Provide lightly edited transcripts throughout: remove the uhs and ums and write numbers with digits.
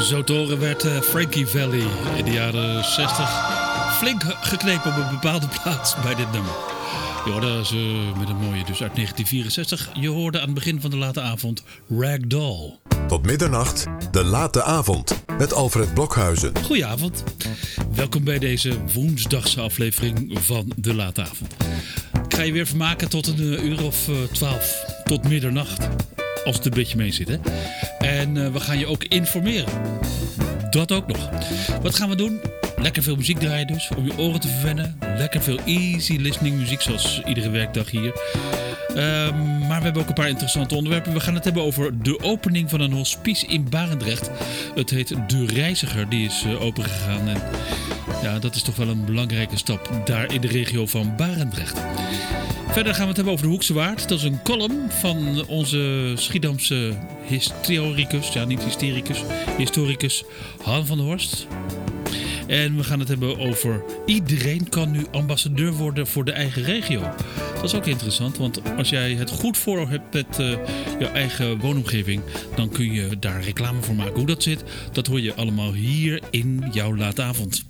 Zo te horen werd Frankie Valli in de jaren 60 flink geknepen op een bepaalde plaats bij dit nummer. Je hoorde ze met een mooie dus uit 1964. Je hoorde aan het begin van de late avond Ragdoll. Tot middernacht, de late avond met Alfred Blokhuizen. Goedenavond. Welkom bij deze woensdagse aflevering van de late avond. Ik ga je weer vermaken tot een uur of 12, tot middernacht. Als het een beetje mee zit, hè. En we gaan je ook informeren. Dat ook nog. Wat gaan we doen? Lekker veel muziek draaien dus, om je oren te verwennen. Lekker veel easy listening muziek, zoals iedere werkdag hier. Maar we hebben ook een paar interessante onderwerpen. We gaan het hebben over de opening van een hospice in Barendrecht. Het heet De Reiziger, die is opengegaan. En ja, dat is toch wel een belangrijke stap daar in de regio van Barendrecht. Verder gaan we het hebben over de Hoekse Waard. Dat is een column van onze Schiedamse historicus, ja niet hystericus, historicus Han van der Horst. En we gaan het hebben over iedereen kan nu ambassadeur worden voor de eigen regio. Dat is ook interessant, want als jij het goed voor hebt met jouw eigen woonomgeving, dan kun je daar reclame voor maken. Hoe dat zit, dat hoor je allemaal hier in jouw late avond.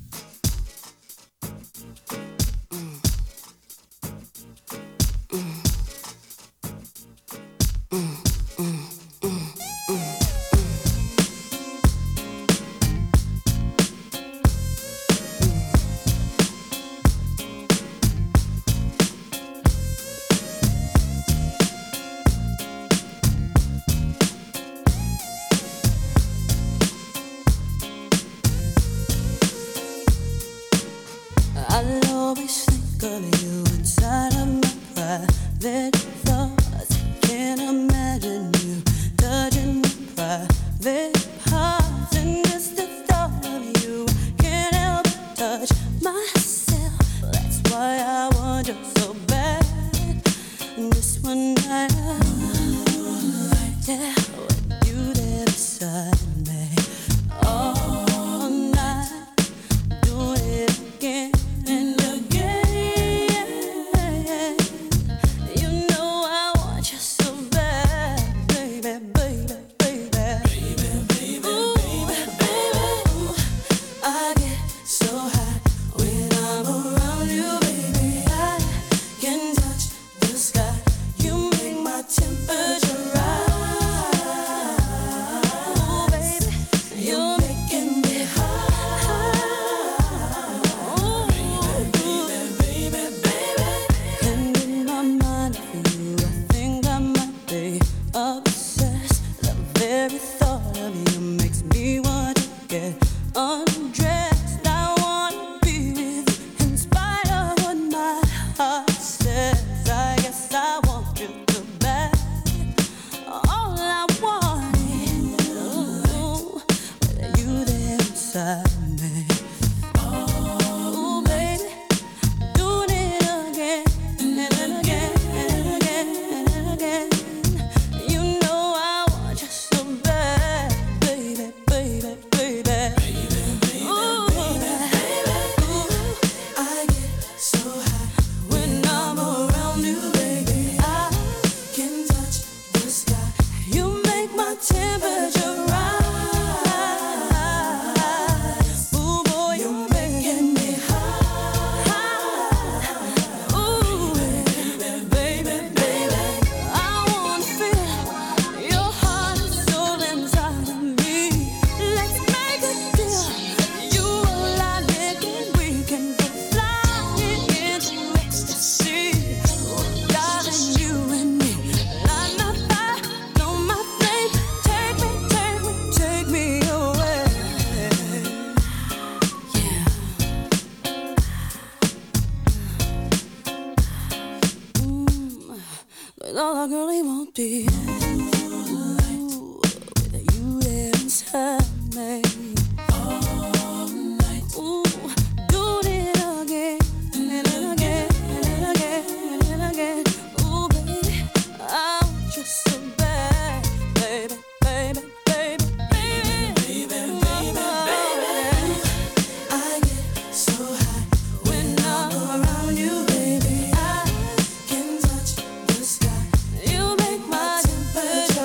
Temperature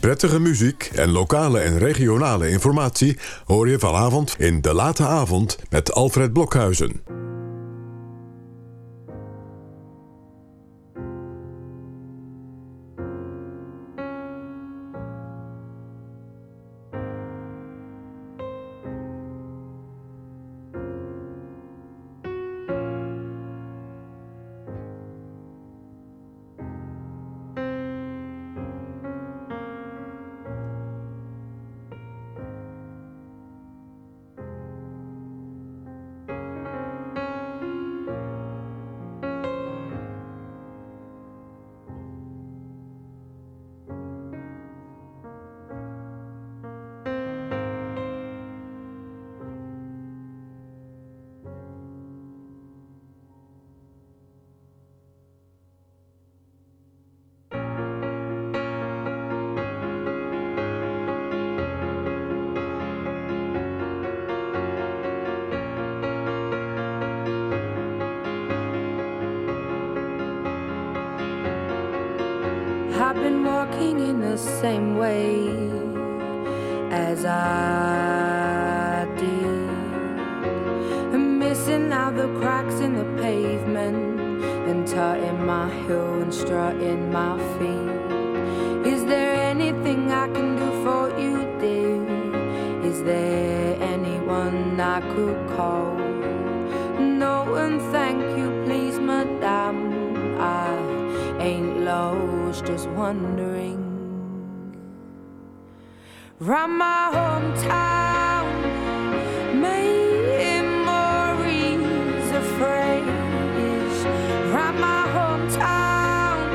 Prettige muziek en lokale en regionale informatie hoor je vanavond in De Late Avond met Alfred Blokhuizen. I've been walking in the same way as I did, missing out the cracks in the pavement and tutting my heel and strutting my feet. Is there anything I can do for you, dear? Is there anyone I could call? No, and thank you, please, madame. I ain't lost, just wondering. Round my hometown, memories of phrase. Round my hometown,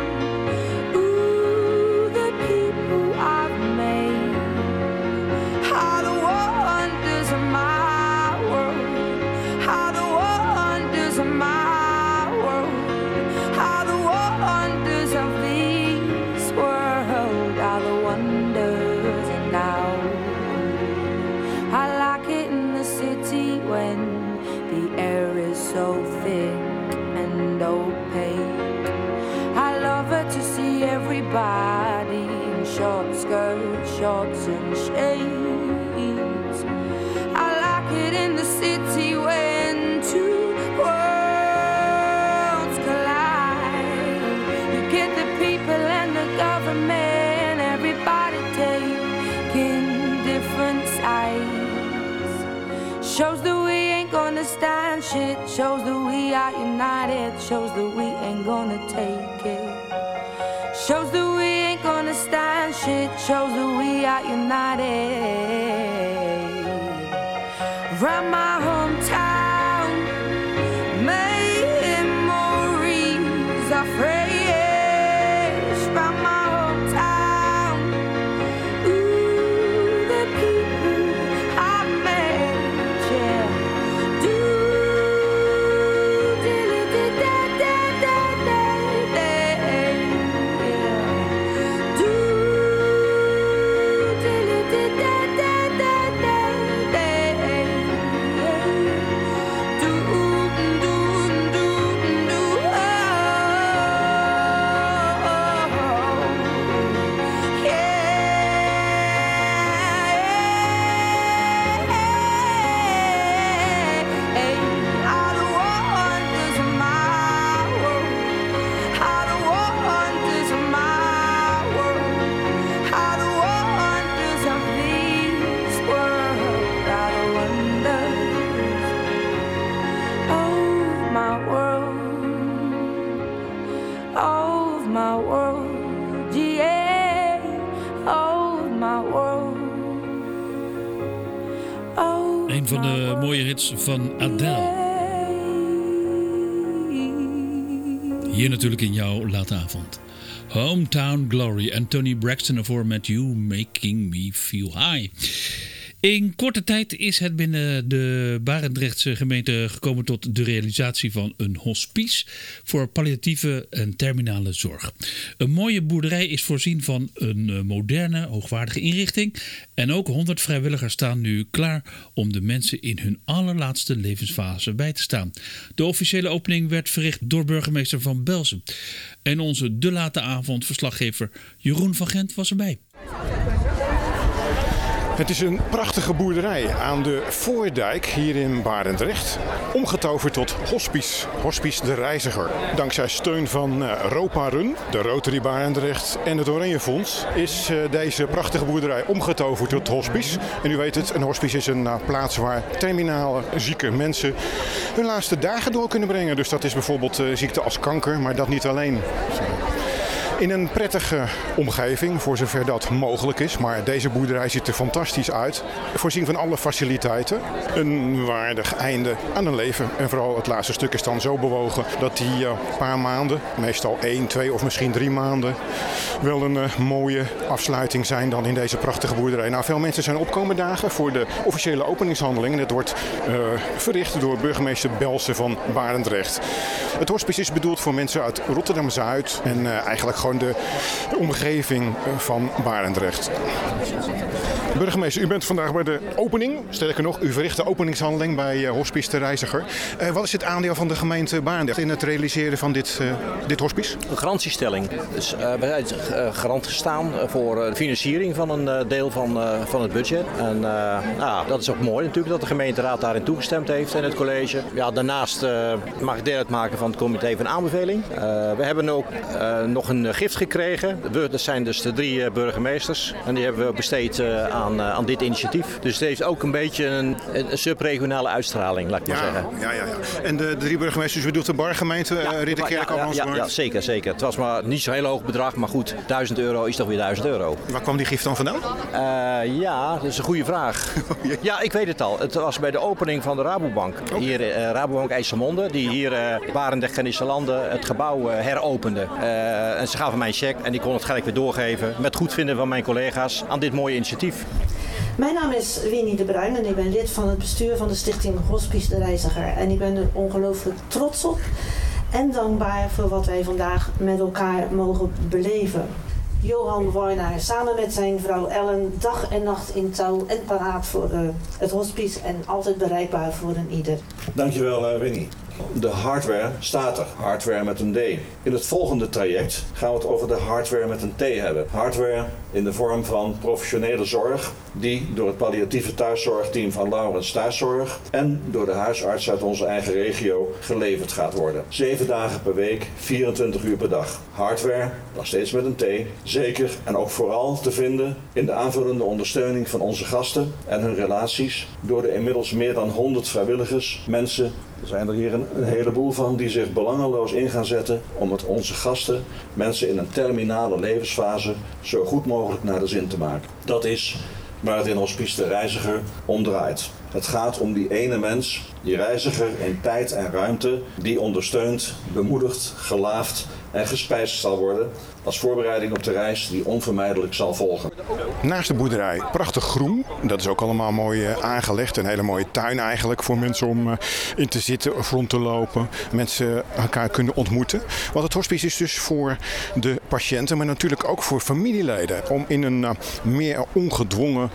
ooh, the people I've made are the wonders of my world, are the wonders of my world, are the wonders of this world, are the wonders. And now I like it in the city when the air is so thick and opaque. I love it to see everybody in short skirts, shorts and shades. I like it in the city when two worlds collide. You get the people and the government, everybody taking different sides. Shows that we ain't gonna stand shit. Shows that we are united. Shows that we ain't gonna take it. Shows that we ain't gonna stand shit. Shows that we are united. Round my hometown, memories are fresh. Round my hometown, ooh, the people I met, yeah. Do Een van de mooie hits van Adele. Hier natuurlijk in jouw late avond. Hometown Glory en Tony Braxton ervoor met You Making Me Feel High. In korte tijd is het binnen de Barendrechtse gemeente gekomen tot de realisatie van een hospice voor palliatieve en terminale zorg. Een mooie boerderij is voorzien van een moderne, hoogwaardige inrichting en ook 100 vrijwilligers staan nu klaar om de mensen in hun allerlaatste levensfase bij te staan. De officiële opening werd verricht door burgemeester Van Belzen. En onze De Late Avond verslaggever Jeroen van Gent was erbij. Het is een prachtige boerderij aan de Voordijk hier in Barendrecht. Omgetoverd tot hospice. Hospice de Reiziger. Dankzij steun van Ropa Run, de Rotary Barendrecht en het Oranje Fonds is deze prachtige boerderij omgetoverd tot hospice. En u weet het, een hospice is een plaats waar terminale zieke mensen hun laatste dagen door kunnen brengen. Dus dat is bijvoorbeeld ziekte als kanker, maar dat niet alleen. In een prettige omgeving, voor zover dat mogelijk is. Maar deze boerderij ziet er fantastisch uit. Voorzien van alle faciliteiten. Een waardig einde aan een leven. En vooral het laatste stuk is dan zo bewogen dat die paar maanden, meestal 1, 2 of misschien 3 maanden, wel een mooie afsluiting zijn dan in deze prachtige boerderij. Nou, veel mensen zijn opkomende dagen voor de officiële openingshandeling. En het wordt verricht door burgemeester Belsen van Barendrecht. Het hospice is bedoeld voor mensen uit Rotterdam-Zuid en eigenlijk gewoon de omgeving van Barendrecht. Burgemeester, u bent vandaag bij de opening. Sterker nog, u verricht de openingshandeling bij Hospice de Reiziger. Wat is het aandeel van de gemeente Barendrecht in het realiseren van dit hospice? Een garantiestelling. Dus wij zijn garant gestaan voor de financiering van een deel van het budget. En dat is ook mooi natuurlijk dat de gemeenteraad daarin toegestemd heeft en het college. Ja, daarnaast mag ik deel uitmaken van het comité van aanbeveling. We hebben ook nog een gift gekregen. Dat zijn dus de 3 burgemeesters. En die hebben we besteed aan dit initiatief. Dus het heeft ook een beetje een subregionale uitstraling, laat ik maar zeggen. Ja. En de 3 burgemeesters, bedoelt de Bargemeente, Ridderkerk, Amsterdam? Ja, zeker. Het was maar niet zo'n heel hoog bedrag, maar goed, €1000 is toch weer €1000. Waar kwam die gift dan vandaan? Dat is een goede vraag. Ja, ik weet het al. Het was bij de opening van de Rabobank. Hier, Rabobank IJsselmonde, die hier Barendrecht en Iselanden het gebouw heropende. En ze gaven mij een cheque en die kon het gelijk weer doorgeven met goedvinden van mijn collega's aan dit mooie initiatief. Mijn naam is Winnie de Bruin en ik ben lid van het bestuur van de stichting Hospice de Reiziger. En ik ben er ongelooflijk trots op en dankbaar voor wat wij vandaag met elkaar mogen beleven. Johan Warnaar samen met zijn vrouw Ellen dag en nacht in touw en paraat voor het hospice en altijd bereikbaar voor een ieder. Dankjewel Winnie. De hardware staat er. Hardware met een D. In het volgende traject gaan we het over de hardware met een T hebben. Hardware in de vorm van professionele zorg die door het palliatieve thuiszorgteam van Laurens Thuiszorg en door de huisarts uit onze eigen regio geleverd gaat worden. 7 dagen per week, 24 uur per dag. Hardware, nog steeds met een T, zeker en ook vooral te vinden in de aanvullende ondersteuning van onze gasten en hun relaties door de inmiddels meer dan 100 vrijwilligers, mensen. Er zijn er hier een heleboel van die zich belangeloos in gaan zetten om het onze gasten, mensen in een terminale levensfase, zo goed mogelijk naar de zin te maken. Dat is waar het in Hospice de Reiziger om draait. Het gaat om die ene mens, die reiziger in tijd en ruimte, die ondersteund, bemoedigd, gelaafd en gespijsd zal worden als voorbereiding op de reis die onvermijdelijk zal volgen. Naast de boerderij prachtig groen. Dat is ook allemaal mooi aangelegd. Een hele mooie tuin eigenlijk voor mensen om in te zitten of rond te lopen. Mensen elkaar kunnen ontmoeten. Want het hospice is dus voor de patiënten, maar natuurlijk ook voor familieleden. Om in een meer ongedwongen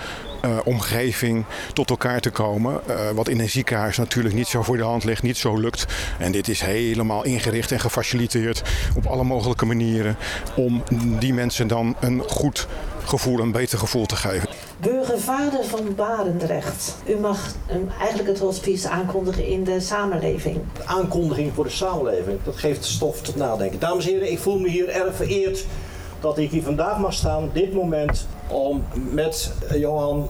omgeving tot elkaar te komen. Wat in een ziekenhuis natuurlijk niet zo voor de hand ligt, niet zo lukt. En dit is helemaal ingericht en gefaciliteerd op alle mogelijke manieren om die mensen dan een goed gevoel, een beter gevoel te geven. Burgervader van Barendrecht. U mag eigenlijk het hospice aankondigen in de samenleving. De aankondiging voor de samenleving, dat geeft stof tot nadenken. Dames en heren, ik voel me hier erg vereerd dat ik hier vandaag mag staan, op dit moment, om met Johan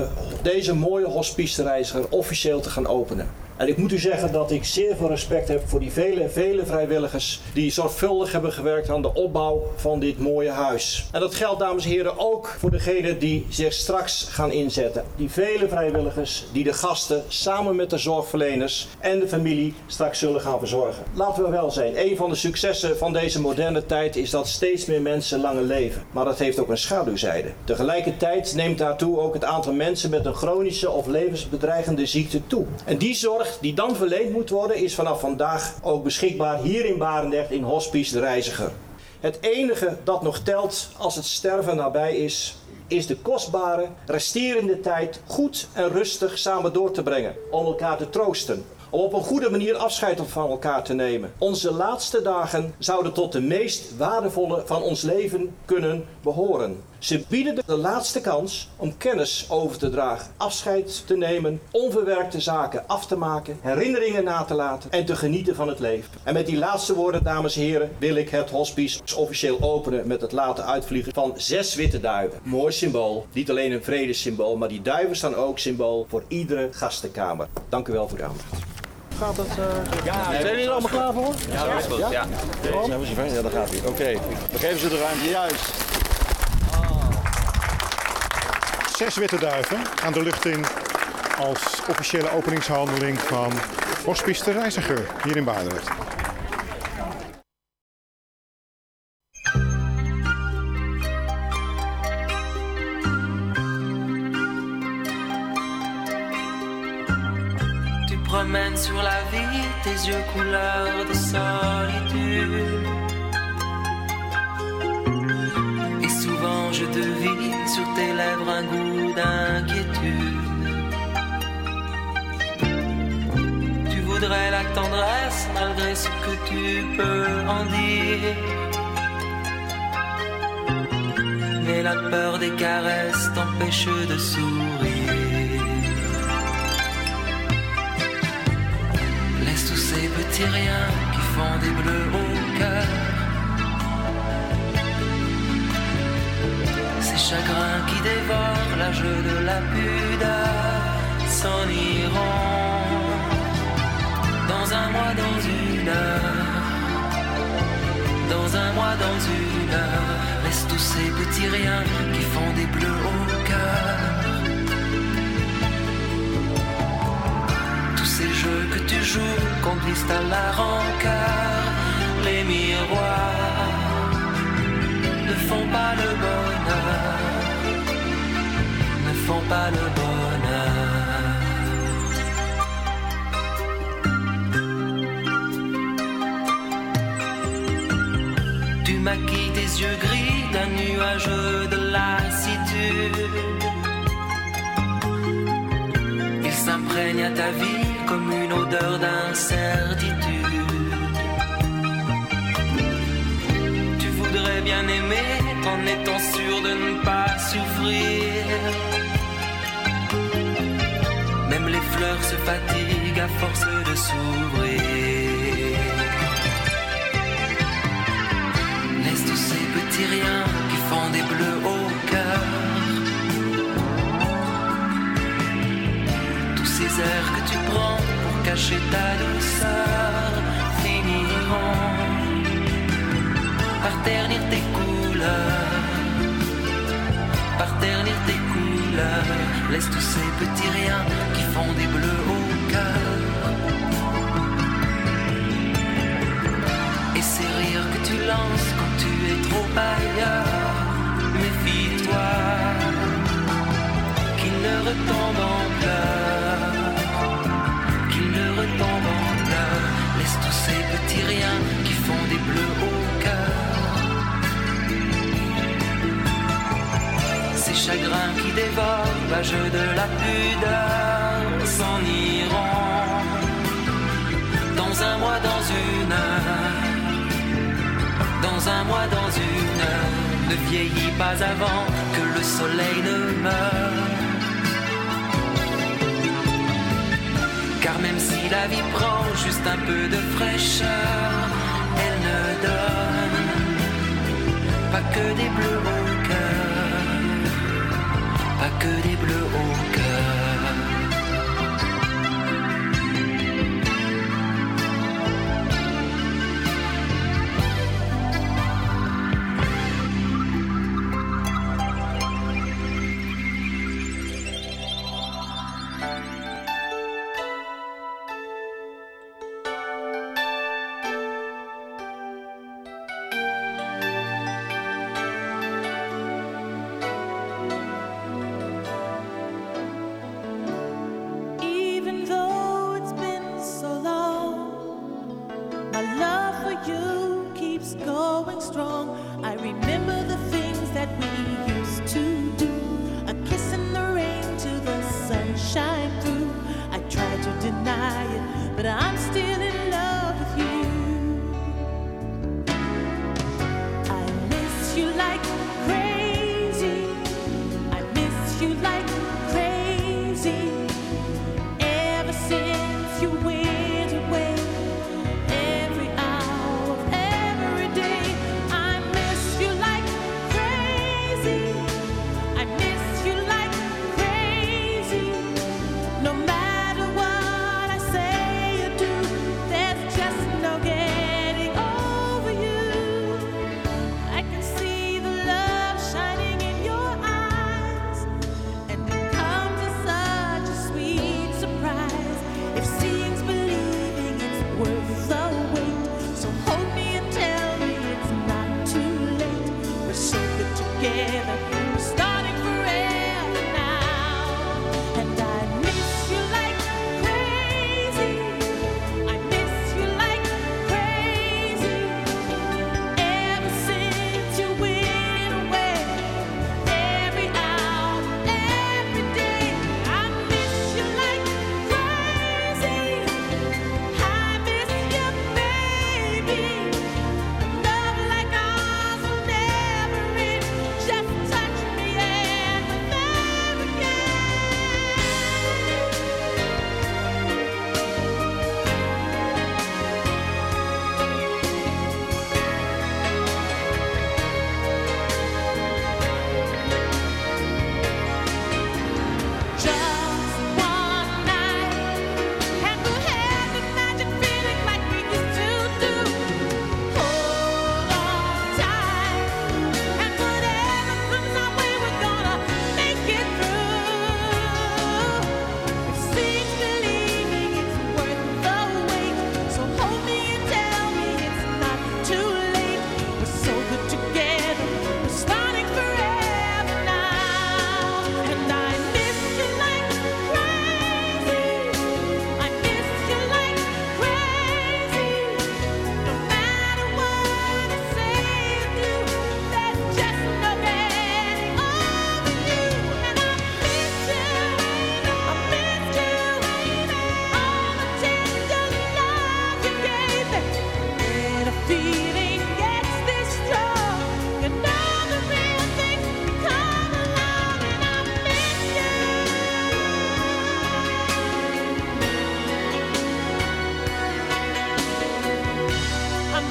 deze mooie Hospice de Reiziger officieel te gaan openen. En ik moet u zeggen dat ik zeer veel respect heb voor die vele vrijwilligers die zorgvuldig hebben gewerkt aan de opbouw van dit mooie huis. En dat geldt, dames en heren, ook voor degenen die zich straks gaan inzetten. Die vele vrijwilligers die de gasten samen met de zorgverleners en de familie straks zullen gaan verzorgen. Laten we wel zijn, een van de successen van deze moderne tijd is dat steeds meer mensen langer leven. Maar dat heeft ook een schaduwzijde. Tegelijkertijd neemt daartoe ook het aantal mensen met een chronische of levensbedreigende ziekte toe. En die zorg die dan verleend moet worden is vanaf vandaag ook beschikbaar hier in Barendrecht in Hospice de Reiziger. Het enige dat nog telt als het sterven nabij is de kostbare resterende tijd goed en rustig samen door te brengen. Om elkaar te troosten. Om op een goede manier afscheid van elkaar te nemen. Onze laatste dagen zouden tot de meest waardevolle van ons leven kunnen behoren. Ze bieden de laatste kans om kennis over te dragen, afscheid te nemen, onverwerkte zaken af te maken, herinneringen na te laten en te genieten van het leven. En met die laatste woorden, dames en heren, wil ik het hospice officieel openen met het laten uitvliegen van 6 witte duiven. Mooi symbool, niet alleen een vredessymbool, maar die duiven staan ook symbool voor iedere gastenkamer. Dank u wel voor de aandacht. Gaat het? Zijn jullie er allemaal klaar voor? Ja, dat is goed. Ja. Zijn we zover? Ja, daar gaat hij. Oké, we geven ze de ruimte. Juist. 6 witte duiven aan de lucht in als officiële openingshandeling van Hospice de Reiziger hier in Barendrecht. Tu promènes sur la vie tes yeux couleur de solitude. Et souvent je devine sur tes lèvres un goût d'inquiétude. Tu voudrais la tendresse malgré ce que tu peux en dire. Mais la peur des caresses t'empêche de sourire. Laisse tous ces petits riens qui font des bleus au cœur. Ces chagrins qui dévorent l'âge de la pudeur s'en iront dans un mois, dans une heure. Dans un mois, dans une heure. Laisse tous ces petits riens qui font des bleus au cœur. Tous ces jeux que tu joues conduisent à la rancœur. Les miroirs ne font pas le bonheur, ne font pas le bonheur. Tu maquilles tes yeux gris d'un nuage de lassitude. Il s'imprègne à ta vie comme une odeur d'incertitude. Tu voudrais bien aimer en étant sûr de ne pas souffrir. Même les fleurs se fatiguent à force de s'ouvrir. Laisse tous ces petits riens qui font des bleus au cœur. Tous ces airs que tu prends pour cacher ta douceur finiront par ternir tes couleurs, par ternir tes couleurs. Laisse tous ces petits riens qui font des bleus au cœur. Et ces rires que tu lances quand tu es trop ailleurs, méfie-toi qu'ils ne retombent en pleurs, qu'ils ne retombent en pleurs. Laisse tous ces petits riens qui font des bleus au cœur. Ces chagrins qui dévorent l'âge de la pudeur s'en iront dans un mois, dans une heure. Dans un mois, dans une heure. Ne vieillis pas avant que le soleil ne meure. Car même si la vie prend juste un peu de fraîcheur, elle ne donne pas que des bleus au cœur, pas que des bleus au cœur. You like crazy.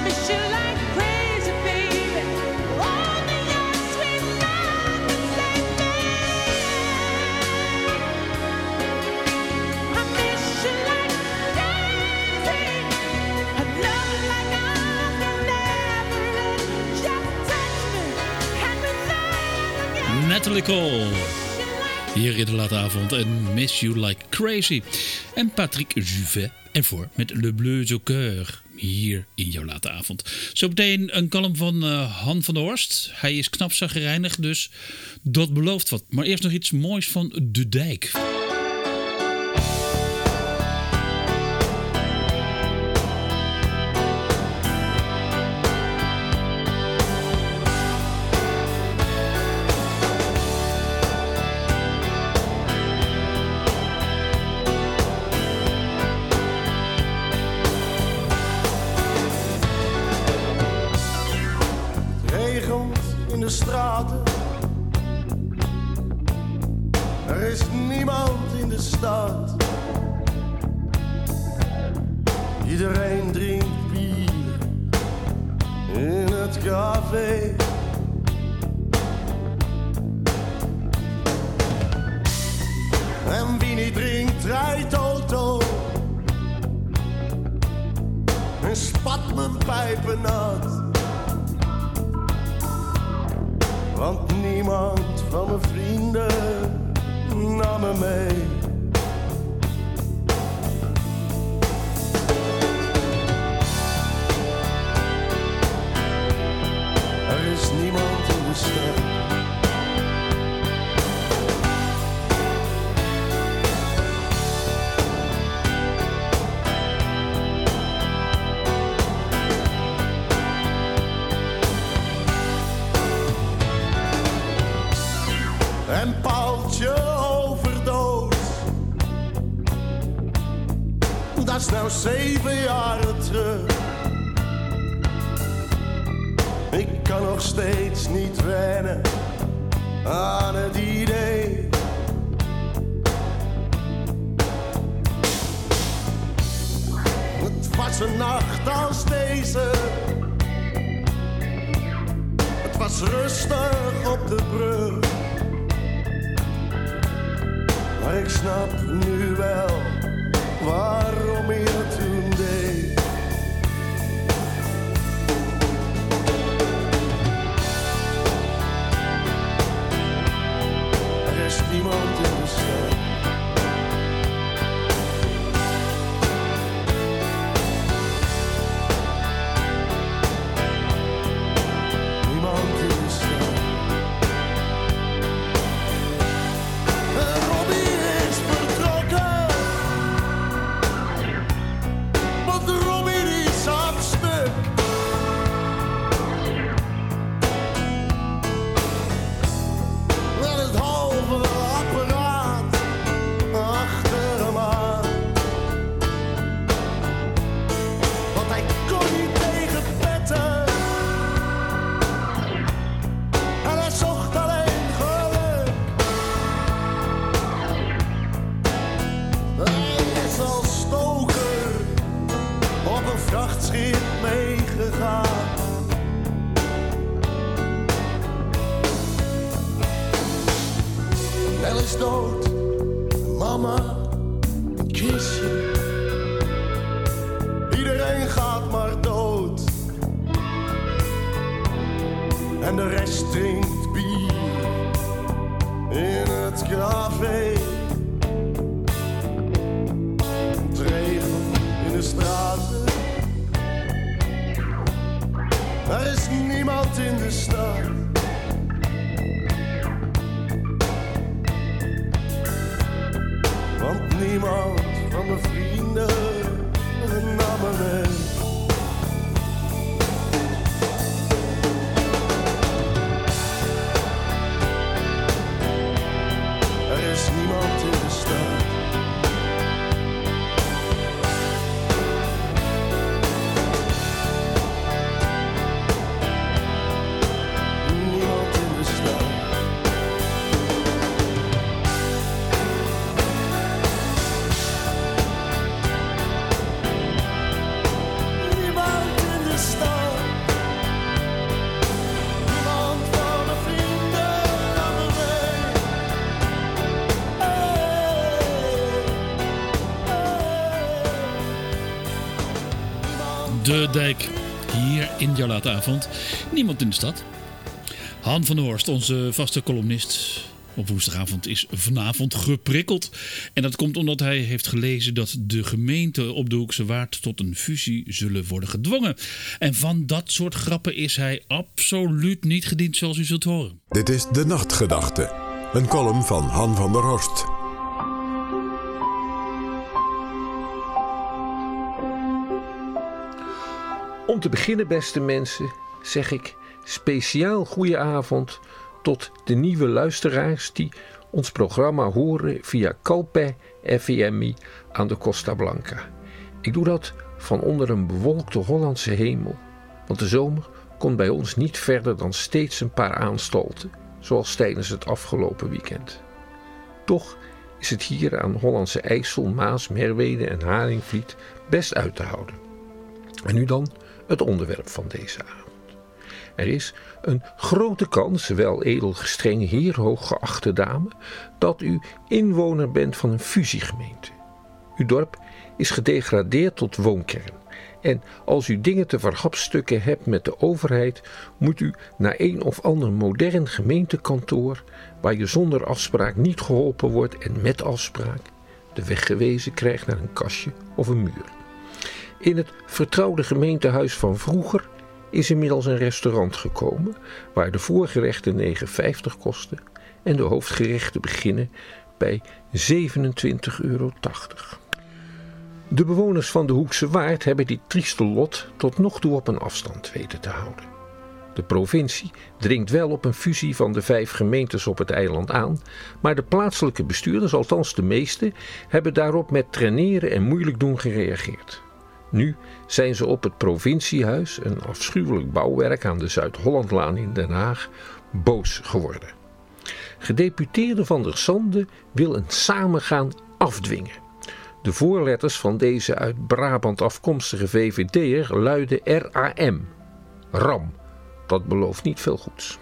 miss you like crazy, baby. Only your sweet love can save me. I miss you like crazy. I love you like I've never lived. Just touch me and we love again. Natalie Cole. Hier in de late avond en Miss You Like Crazy. En Patrick Juvet en voor met Le Bleu au Coeur. Hier in jouw late avond. Zometeen een column van Han van der Horst. Hij is knap zagrijnig, dus dat belooft wat. Maar eerst nog iets moois van De Dijk. Straten. Er is niemand in de stad. Iedereen drinkt bier in het café. En wie niet drinkt, rijdt auto en spat mijn pijpen nat. Want niemand van mijn vrienden nam me mee. Er is niemand in de stad. En Paultje overdood. Dat is nou 7 jaren terug. Ik kan nog steeds niet wennen aan het idee. Het was een nacht als deze. Het was rustig op de brug. Maar ik snap nu wel waarom je het toen deed. Er is niemand in de stad. Niemand in de stad. Is dood, mama, een kistje. Iedereen gaat maar dood. En de rest drinkt bier in het café. Het regent in de straten. Er is niemand in de stad. Want niemand van mijn vrienden nam me mee. Er is niemand in de stad. Niemand in de stad. de dijk. Hier in jouw late avond. Niemand in de stad. Han van der Horst, onze vaste columnist op woensdagavond, is vanavond geprikkeld. En dat komt omdat hij heeft gelezen dat de gemeenten op de Hoekse Waard tot een fusie zullen worden gedwongen. En van dat soort grappen is hij absoluut niet gediend, zoals u zult horen. Dit is De Nachtgedachte, een column van Han van der Horst. Om te beginnen, beste mensen, zeg ik speciaal goeie avond tot de nieuwe luisteraars die ons programma horen via Calpe FMI aan de Costa Blanca. Ik doe dat van onder een bewolkte Hollandse hemel, want de zomer komt bij ons niet verder dan steeds een paar aanstalten, zoals tijdens het afgelopen weekend. Toch is het hier aan Hollandse IJssel, Maas, Merwede en Haringvliet best uit te houden. En nu dan het onderwerp van deze avond. Er is een grote kans, wel edelgestrenge heer, hooggeachte dame, dat u inwoner bent van een fusiegemeente. Uw dorp is gedegradeerd tot woonkern. En als u dingen te verhapstukken hebt met de overheid, moet u naar een of ander modern gemeentekantoor, waar je zonder afspraak niet geholpen wordt en met afspraak de weg gewezen krijgt naar een kastje of een muur. In het vertrouwde gemeentehuis van vroeger is inmiddels een restaurant gekomen, waar de voorgerechten €9,50 kosten en de hoofdgerechten beginnen bij €27,80. De bewoners van de Hoekse Waard hebben dit trieste lot tot nog toe op een afstand weten te houden. De provincie dringt wel op een fusie van de 5 gemeentes op het eiland aan, maar de plaatselijke bestuurders, althans de meeste, hebben daarop met traineren en moeilijk doen gereageerd. Nu zijn ze op het provinciehuis, een afschuwelijk bouwwerk aan de Zuid-Hollandlaan in Den Haag, boos geworden. Gedeputeerde Van der Sande wil een samengaan afdwingen. De voorletters van deze uit Brabant afkomstige VVD'er luiden RAM. RAM. Dat belooft niet veel goeds.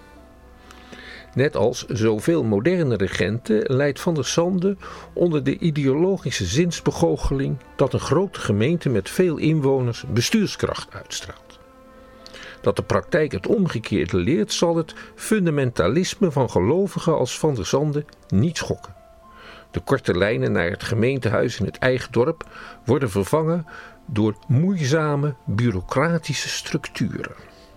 Net als zoveel moderne regenten leidt Van der Sande onder de ideologische zinsbegoocheling dat een grote gemeente met veel inwoners bestuurskracht uitstraalt. Dat de praktijk het omgekeerde leert, zal het fundamentalisme van gelovigen als Van der Sande niet schokken. De korte lijnen naar het gemeentehuis in het eigen dorp worden vervangen door moeizame bureaucratische structuren.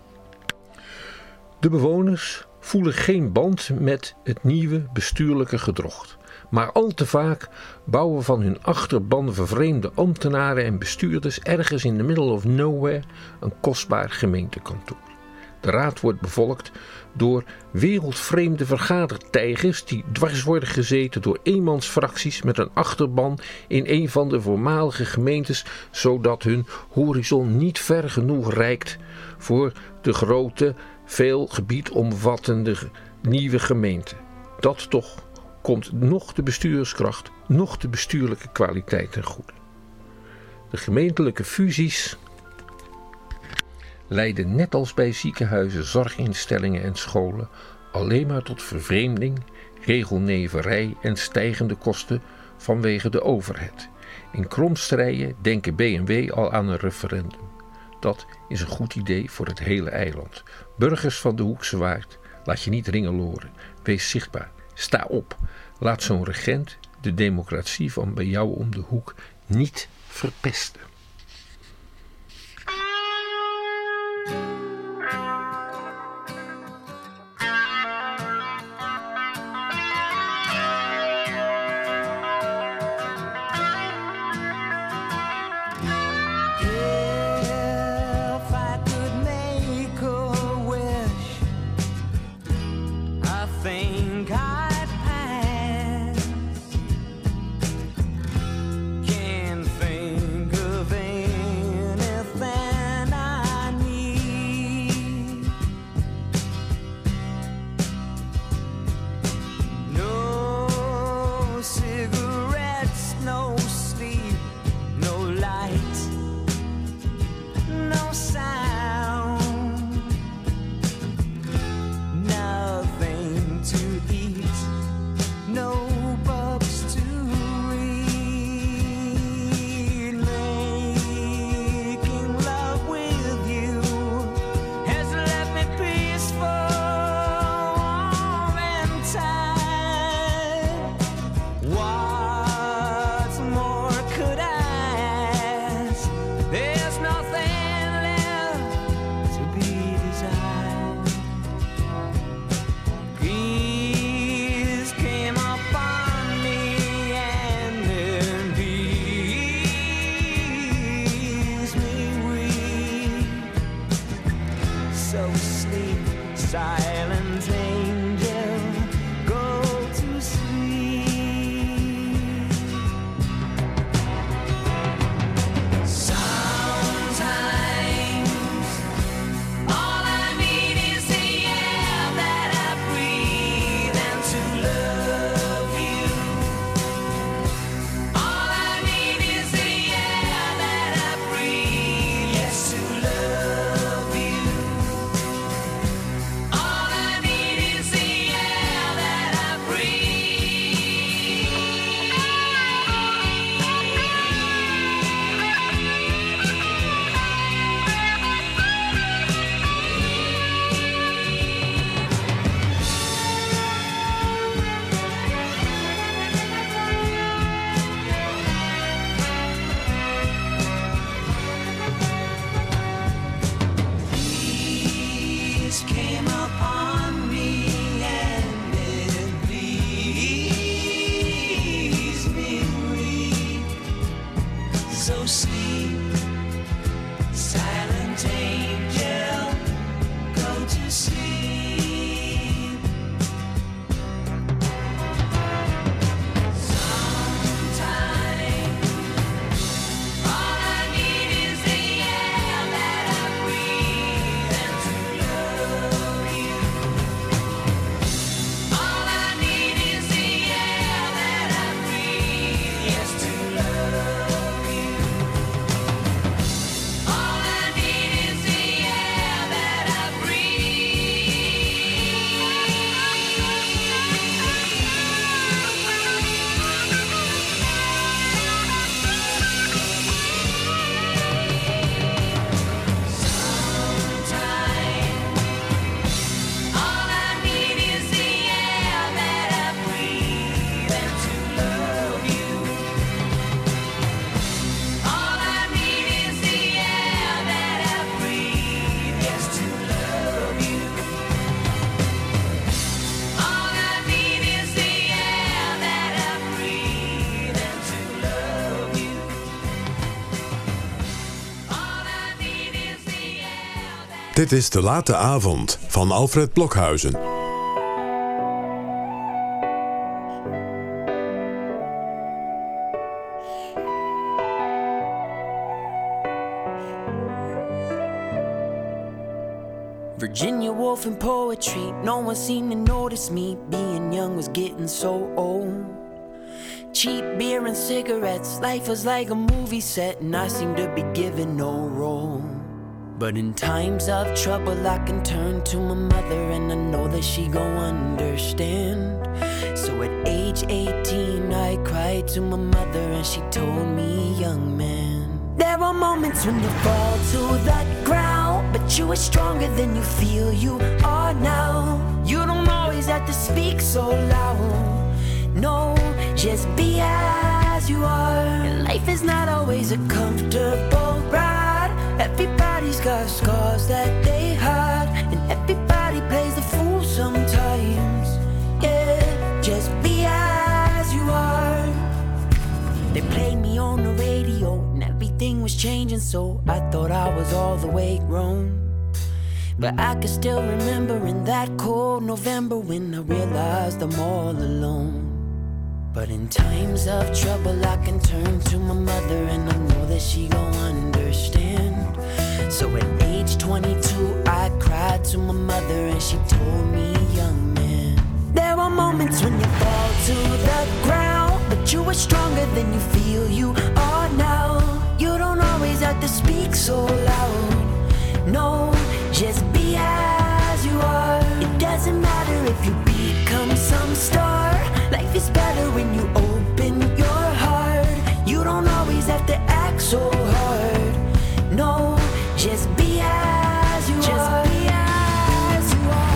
De bewoners voelen geen band met het nieuwe bestuurlijke gedrocht, maar al te vaak bouwen van hun achterban vervreemde ambtenaren en bestuurders ergens in the middle of nowhere een kostbaar gemeentekantoor. De raad wordt bevolkt door wereldvreemde vergadertijgers die dwars worden gezeten door eenmansfracties met een achterban in een van de voormalige gemeentes, zodat hun horizon niet ver genoeg reikt voor de grote, veel gebied omvattende nieuwe gemeente. Dat toch komt nog de bestuurskracht, nog de bestuurlijke kwaliteit ten goede. De gemeentelijke fusies leiden net als bij ziekenhuizen, zorginstellingen en scholen alleen maar tot vervreemding, regelneverij en stijgende kosten vanwege de overheid. In kromstrijen denken B&W al aan een referendum. Dat is een goed idee voor het hele eiland. Burgers van de Hoekse Waard, laat je niet ringeloren. Wees zichtbaar. Sta op. Laat zo'n regent de democratie van bij jou om de hoek niet verpesten. Can't think of So sleep, silent angel, go to sleep. Sometimes all I need is the air that I breathe and to love you. All I need is the air that I breathe, yes, to love you. All I need is the air that I Peace came upon me and it pleased me weak. So sleep, silent angel, go to sleep. Sometimes all I need is the air that I breathe and to love you. All I need is the air that I breathe, yes, to love you. All I need is the air that I all I need is the air that I breathe and to love you. All I need is the air that I breathe, yes, to love you. All I need is the air that I breathe and to love you. All I need is the air that Dit is De Late Avond van Alfred Blokhuizen. Virginia Woolf and poetry, no one seemed to notice me. Being young was getting so old. Cheap beer and cigarettes, life was like a movie set, and I seemed to be given no role. But in times of trouble I can turn to my mother, and I know that she gon' understand. So at age 18 I cried to my mother, and she told me, young man, there are moments when you fall to the ground, but you are stronger than you feel you are now. You don't always have to speak so loud. No, just be as you are. And life is not always a comfortable ride. Everybody's got scars that they hide, and everybody plays the fool sometimes. Yeah, just be as you are. They played me on the radio and everything was changing, so I thought I was all the way grown. But I can still remember in that cold November when I realized I'm all alone. But in times of trouble I can turn to my mother, and I know that she gon' understand. So at age 22 I cried to my mother, and she told me, young man, there are moments when you fall to the ground, but you are stronger than you feel you are now. You don't always have to speak so loud. No, just be as you are. It doesn't matter if you become some star. Life is better when you open your heart. You don't always have to act so hard. No, just be as you are. Just be as you are.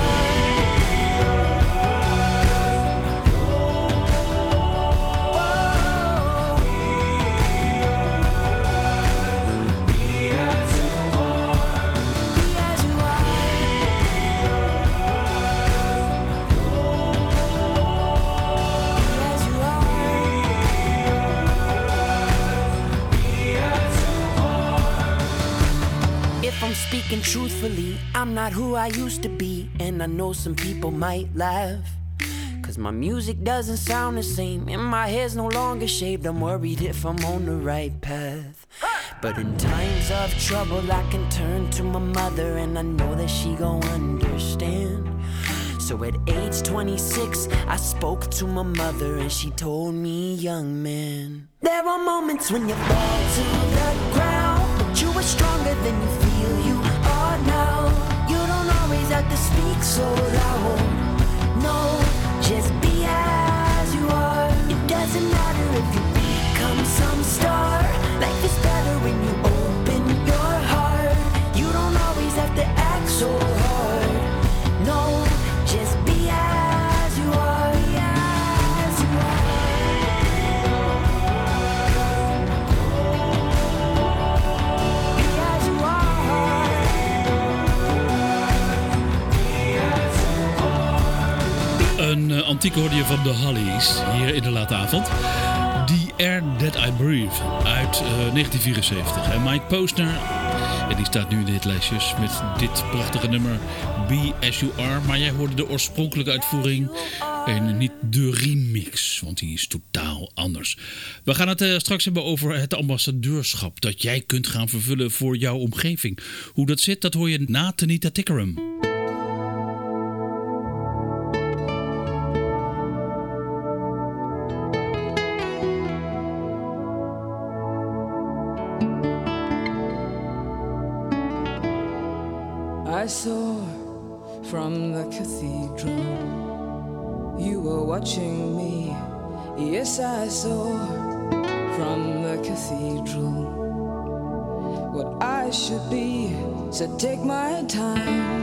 Be as you are. Be as you are. truthfully, I'm not who I used to be, and I know some people might laugh. Cause my music doesn't sound the same, and my hair's no longer shaved. I'm worried if I'm on the right path. But in times of trouble I can turn to my mother, and I know that she gon' understand. So at age 26 I spoke to my mother, and she told me, young man, there are moments when you fall to the ground, but you are stronger than you feel you are now. You don't always have to speak so loud. No, just be as you are. It doesn't matter if you become some star. Life is better when you open your heart. You don't always have to act so hard. No, just be as you are. Be as you are. Be as you are. Be as you are. Een antieke hoorde je van de Hollies hier in de late avond. The Air That I Breathe uit 1974. En Mike Posner, en die staat nu in de hitlijstjes met dit prachtige nummer Be As You Are. Maar jij hoorde de oorspronkelijke uitvoering en niet de remix, want die is totaal anders. We gaan het straks hebben over het ambassadeurschap dat jij kunt gaan vervullen voor jouw omgeving. Hoe dat zit, dat hoor je na Tanita Tikaram. I saw from the cathedral you were watching me. Yes, I saw from the cathedral what I should be. So take my time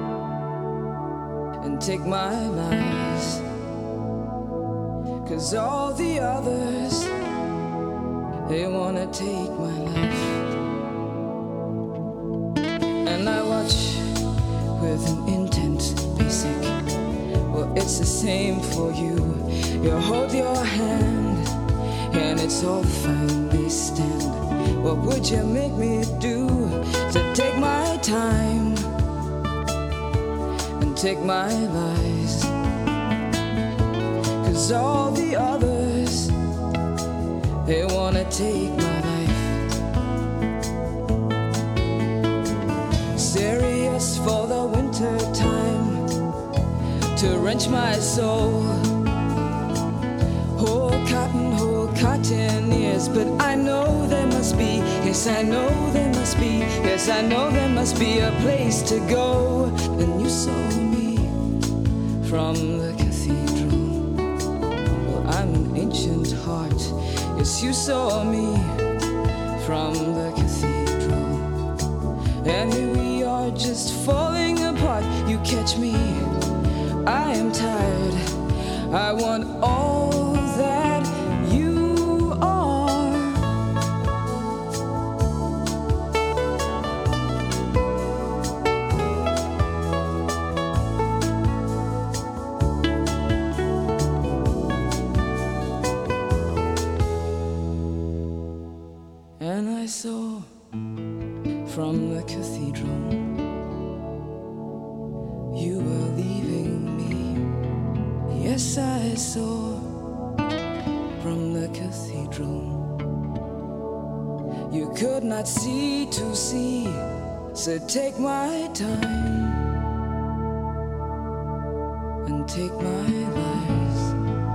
and take my lies, 'cause all the others, they wanna take my life. And I watch with an intense basic. Well, it's the same for you. You hold your hand and it's all fine, they stand. What would you make me do? So take my time and take my lies, 'cause all the others, they wanna take my life. Serious for the winter time, to wrench my soul. Whole cotton ears, but I know there must be, yes I know there must be, yes I know there must be a place to go. And you saw me from the cathedral. Well, I'm an ancient heart. Yes, you saw me from the cathedral. And here we are just falling apart. You catch me, I am tired. I want all that you are. And I saw from the cathedral you were leaving me. Yes, I saw from the cathedral you could not see to see. So take my time and take my lies.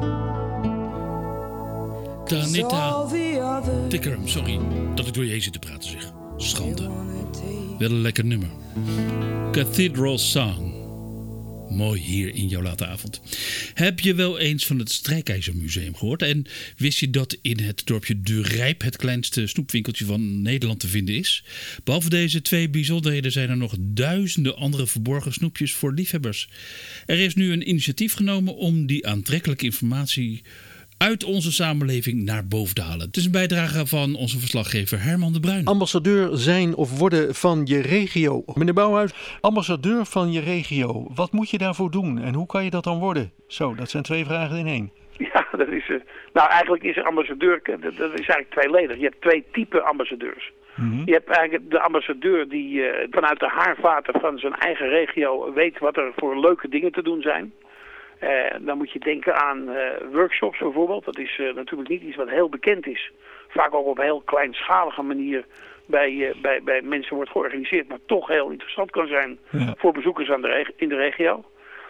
Tanita Tikaram, sorry dat ik door je heen zit te praten, zeg. Schande. Wel een lekker nummer. Cathedral Song. Mooi hier in jouw late avond. Heb je wel eens van het Strijkijzermuseum gehoord? En wist je dat in het dorpje De Rijp het kleinste snoepwinkeltje van Nederland te vinden is? Behalve deze twee bijzonderheden zijn er nog duizenden andere verborgen snoepjes voor liefhebbers. Er is nu een initiatief genomen om die aantrekkelijke informatie uit onze samenleving naar boven te halen. Het is een bijdrage van onze verslaggever Herman de Bruin. Ambassadeur zijn of worden van je regio. Meneer Bouwhuis, ambassadeur van je regio. Wat moet je daarvoor doen en hoe kan je dat dan worden? Zo, dat zijn twee vragen in één. Ja, Eigenlijk is een ambassadeur, dat is eigenlijk tweeledig. Je hebt 2 typen ambassadeurs. Je hebt eigenlijk de ambassadeur die vanuit de haarvaten van zijn eigen regio weet wat er voor leuke dingen te doen zijn. Dan moet je denken aan workshops bijvoorbeeld. Dat is natuurlijk niet iets wat heel bekend is. Vaak ook op een heel kleinschalige manier bij mensen wordt georganiseerd, maar toch heel interessant kan zijn voor bezoekers in de regio.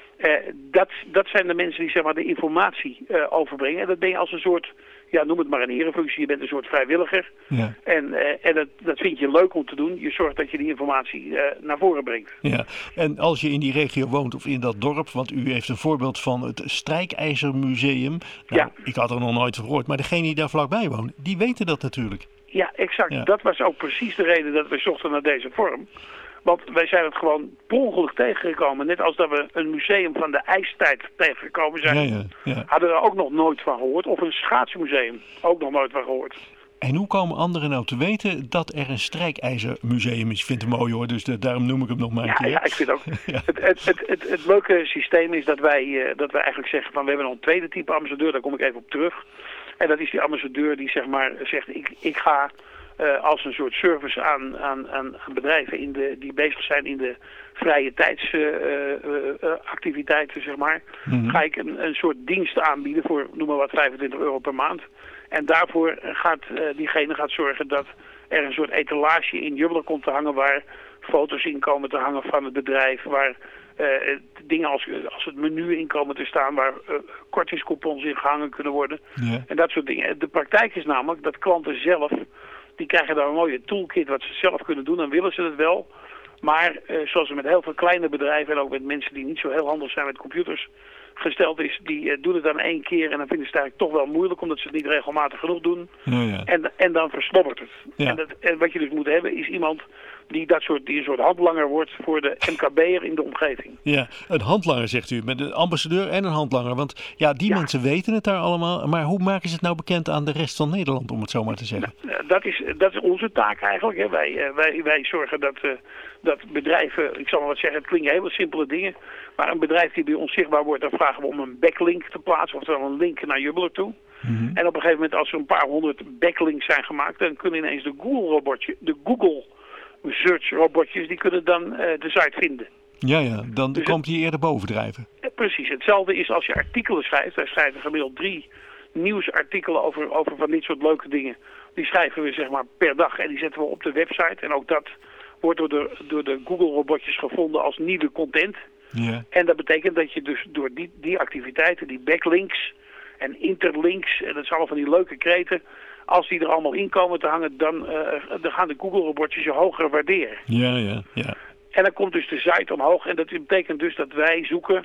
Dat zijn de mensen die zeg maar de informatie overbrengen. En dat ben je als een soort, noem het maar een erefunctie. Je bent een soort vrijwilliger. Ja. En dat vind je leuk om te doen. Je zorgt dat je die informatie naar voren brengt. Ja. En als je in die regio woont of in dat dorp, want u heeft een voorbeeld van het Strijkijzermuseum. Ik had er nog nooit van gehoord, maar degene die daar vlakbij woont, die weten dat natuurlijk. Ja, exact. Ja. Dat was ook precies de reden dat we zochten naar deze vorm. Want wij zijn het gewoon per ongeluk tegengekomen. Net als dat we een museum van de ijstijd tegengekomen zijn. Hadden we er ook nog nooit van gehoord. Of een schaatsmuseum. Ook nog nooit van gehoord. En hoe komen anderen nou te weten dat er een strijkijzermuseum is? Ik vind het mooi hoor, dus daarom noem ik hem nog maar een keer. Ja, ik vind ook. Het leuke systeem is dat wij eigenlijk zeggen van we hebben nog een tweede type ambassadeur. Daar kom ik even op terug. En dat is die ambassadeur die zeg maar zegt ik ga als een soort service aan bedrijven die bezig zijn in de vrije tijdsactiviteiten, zeg maar. Ga ik een soort dienst aanbieden voor, noem maar wat, €25 per maand. En daarvoor gaat diegene zorgen dat er een soort etalage in Jubbelen komt te hangen waar foto's in komen te hangen van het bedrijf, waar dingen als het menu in komen te staan, waar kortingscoupons in gehangen kunnen worden. Ja. En dat soort dingen. De praktijk is namelijk dat klanten zelf, die krijgen daar een mooie toolkit wat ze zelf kunnen doen, dan willen ze het wel. Maar zoals het met heel veel kleine bedrijven en ook met mensen die niet zo heel handig zijn met computers gesteld is, die doen het dan 1 keer en dan vinden ze het eigenlijk toch wel moeilijk omdat ze het niet regelmatig genoeg doen. Ja. En dan verslobbert het. Ja. En wat je dus moet hebben is iemand die een soort handlanger wordt voor de MKB'er in de omgeving. Ja, een handlanger zegt u, met een ambassadeur en een handlanger. Want die mensen weten het daar allemaal, maar hoe maken ze het nou bekend aan de rest van Nederland, om het zo maar te zeggen? Nou, dat is onze taak eigenlijk. Hè. Wij zorgen dat bedrijven, ik zal maar wat zeggen, het klinken hele simpele dingen, maar een bedrijf die bij ons zichtbaar wordt, dan vragen we om een backlink te plaatsen, oftewel een link naar Jubbelen toe. Mm-hmm. En op een gegeven moment, als er een paar 100 backlinks zijn gemaakt, dan kunnen ineens de Google search robotjes, die kunnen dan de site vinden. Ja, dan dus komt hij eerder bovendrijven. Precies. Hetzelfde is als je artikelen schrijft. Wij schrijven gemiddeld 3 nieuwsartikelen over van dit soort leuke dingen. Die schrijven we zeg maar per dag en die zetten we op de website. En ook dat wordt door de Google robotjes gevonden als nieuwe content. Ja. En dat betekent dat je dus door die activiteiten, die backlinks en interlinks, en dat zijn allemaal van die leuke kreten, als die er allemaal in komen te hangen, dan gaan de Google-robotjes je hoger waarderen. Ja. En dan komt dus de site omhoog en dat betekent dus dat wij zoeken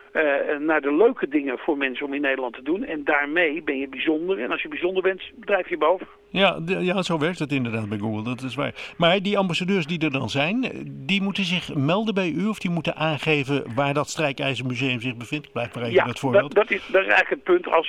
naar de leuke dingen voor mensen om in Nederland te doen. En daarmee ben je bijzonder. En als je bijzonder bent, drijf je boven. Ja, zo werkt het inderdaad bij Google. Dat is waar. Maar die ambassadeurs die er dan zijn, die moeten zich melden bij u of die moeten aangeven waar dat Strijkijzermuseum zich bevindt? Blijf maar even het voorbeeld. Dat is eigenlijk het punt. Als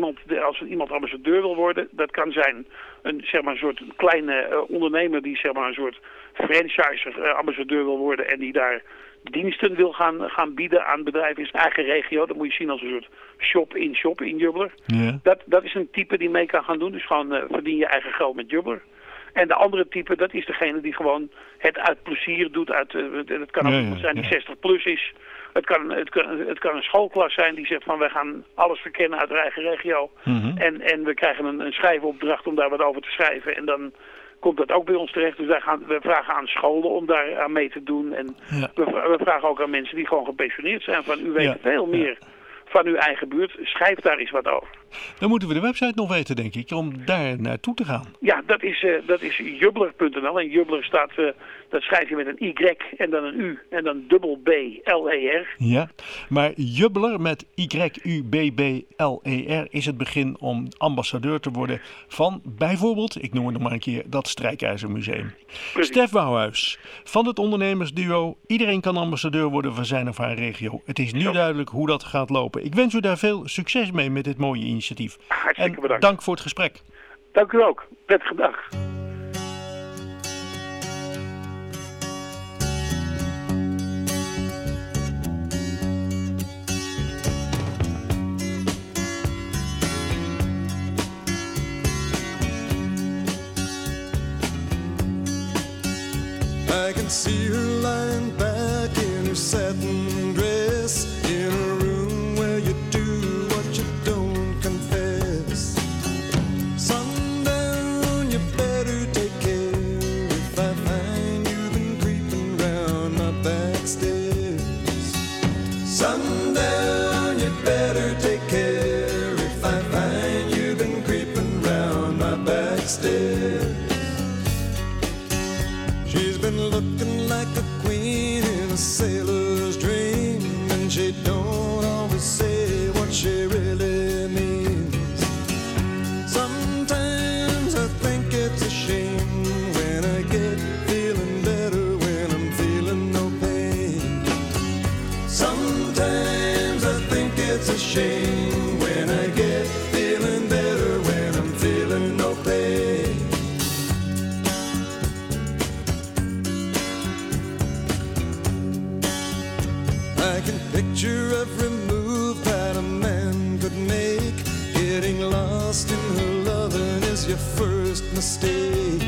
iemand ambassadeur wil worden, dat kan zijn een soort kleine ondernemer die zeg maar een soort franchise-ambassadeur wil worden en die daar diensten wil gaan bieden aan bedrijven in zijn eigen regio. Dat moet je zien als een soort shop in Jubbelen. Ja. Dat is een type die mee kan gaan doen. Dus gewoon verdien je eigen geld met Jubbelen. En de andere type, dat is degene die gewoon het uit plezier doet. Het kan ook iemand zijn die 60 plus is. Het kan een schoolklas zijn die zegt van wij gaan alles verkennen uit de eigen regio. Mm-hmm. En we krijgen een schrijfopdracht om daar wat over te schrijven. En dan komt dat ook bij ons terecht. Dus we vragen aan scholen om daar aan mee te doen. En we vragen ook aan mensen die gewoon gepensioneerd zijn van u weet veel meer van uw eigen buurt. Schrijf daar eens wat over. Dan moeten we de website nog weten, denk ik, om daar naartoe te gaan. Ja, dat is jubbler.nl. En Jubbler staat, dat schrijf je met een Y en dan een U en dan BBLER. Ja, maar Jubbler met YUBBLER is het begin om ambassadeur te worden van bijvoorbeeld, ik noem het nog maar een keer, dat Strijkijzermuseum. Stef Bouwhuis van het ondernemersduo. Iedereen kan ambassadeur worden van zijn of haar regio. Het is nu duidelijk hoe dat gaat lopen. Ik wens u daar veel succes mee met dit mooie initiatief. Hartstikke bedankt. Dank voor het gesprek. Dank u ook. Prettige dag. see her lying back in her satin dress in a room where you do what you don't confess. Sundown, you better take care if I find you've been creeping round my back stairs. Sundown, you better take care if I find you've been creeping round my back stairs. She's been looking like a queen in a sailor's dream, and she don't always say what she really means. Sometimes I think it's a shame when I get feeling better when I'm feeling no pain. Sometimes I think it's a shame when I get feeling better when I'm feeling no pain. I can picture every move that a man could make. Getting lost in her loving is your first mistake.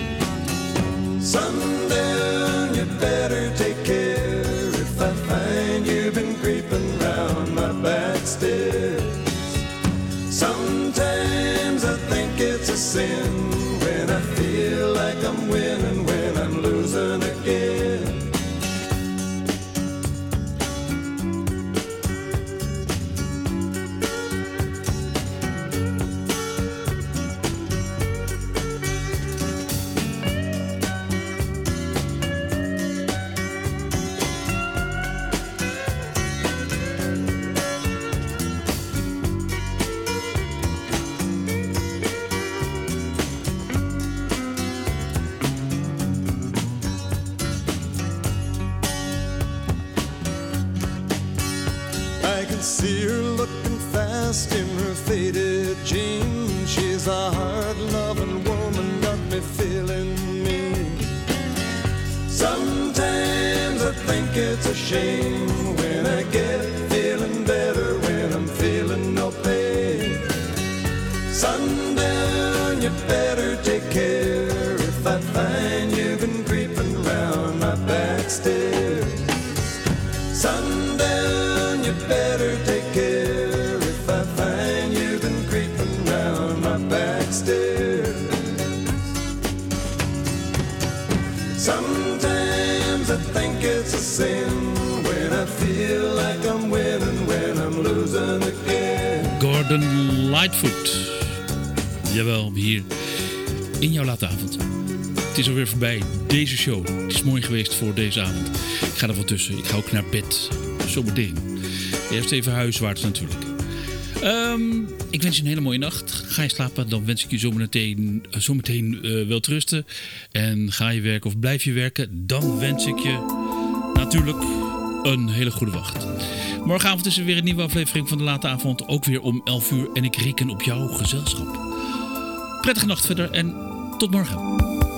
Sundown, you better take care if I find you've been creeping round my back stairs. Sometimes I think it's a sin when I feel like I'm winning when I'm losing again. I can see her looking fast in her faded jeans. She's a hard-loving woman, got me feeling mean. Sometimes I think it's a shame when I get feeling better when I'm feeling no pain. Sundown, you better take care if I find you've been creeping round my back stairs. Sundown, you better take care if I find you've been creeping round my back stairs. Sometimes I think it's a sin when I feel like I'm winning when I'm losing again. Gordon Lightfoot. Jawel, hier in jouw late avond. Het is alweer voorbij, deze show. Het is mooi geweest voor deze avond. Ik ga er wat tussen. Ik ga ook naar bed. Zometeen. Eerst even huiswaarts natuurlijk. Ik wens je een hele mooie nacht. Ga je slapen, dan wens ik je zometeen wel rusten. En ga je werken of blijf je werken, dan wens ik je natuurlijk een hele goede wacht. Morgenavond is er weer een nieuwe aflevering van de late avond. Ook weer om 11 uur en ik reken op jouw gezelschap. Prettige nacht verder en tot morgen.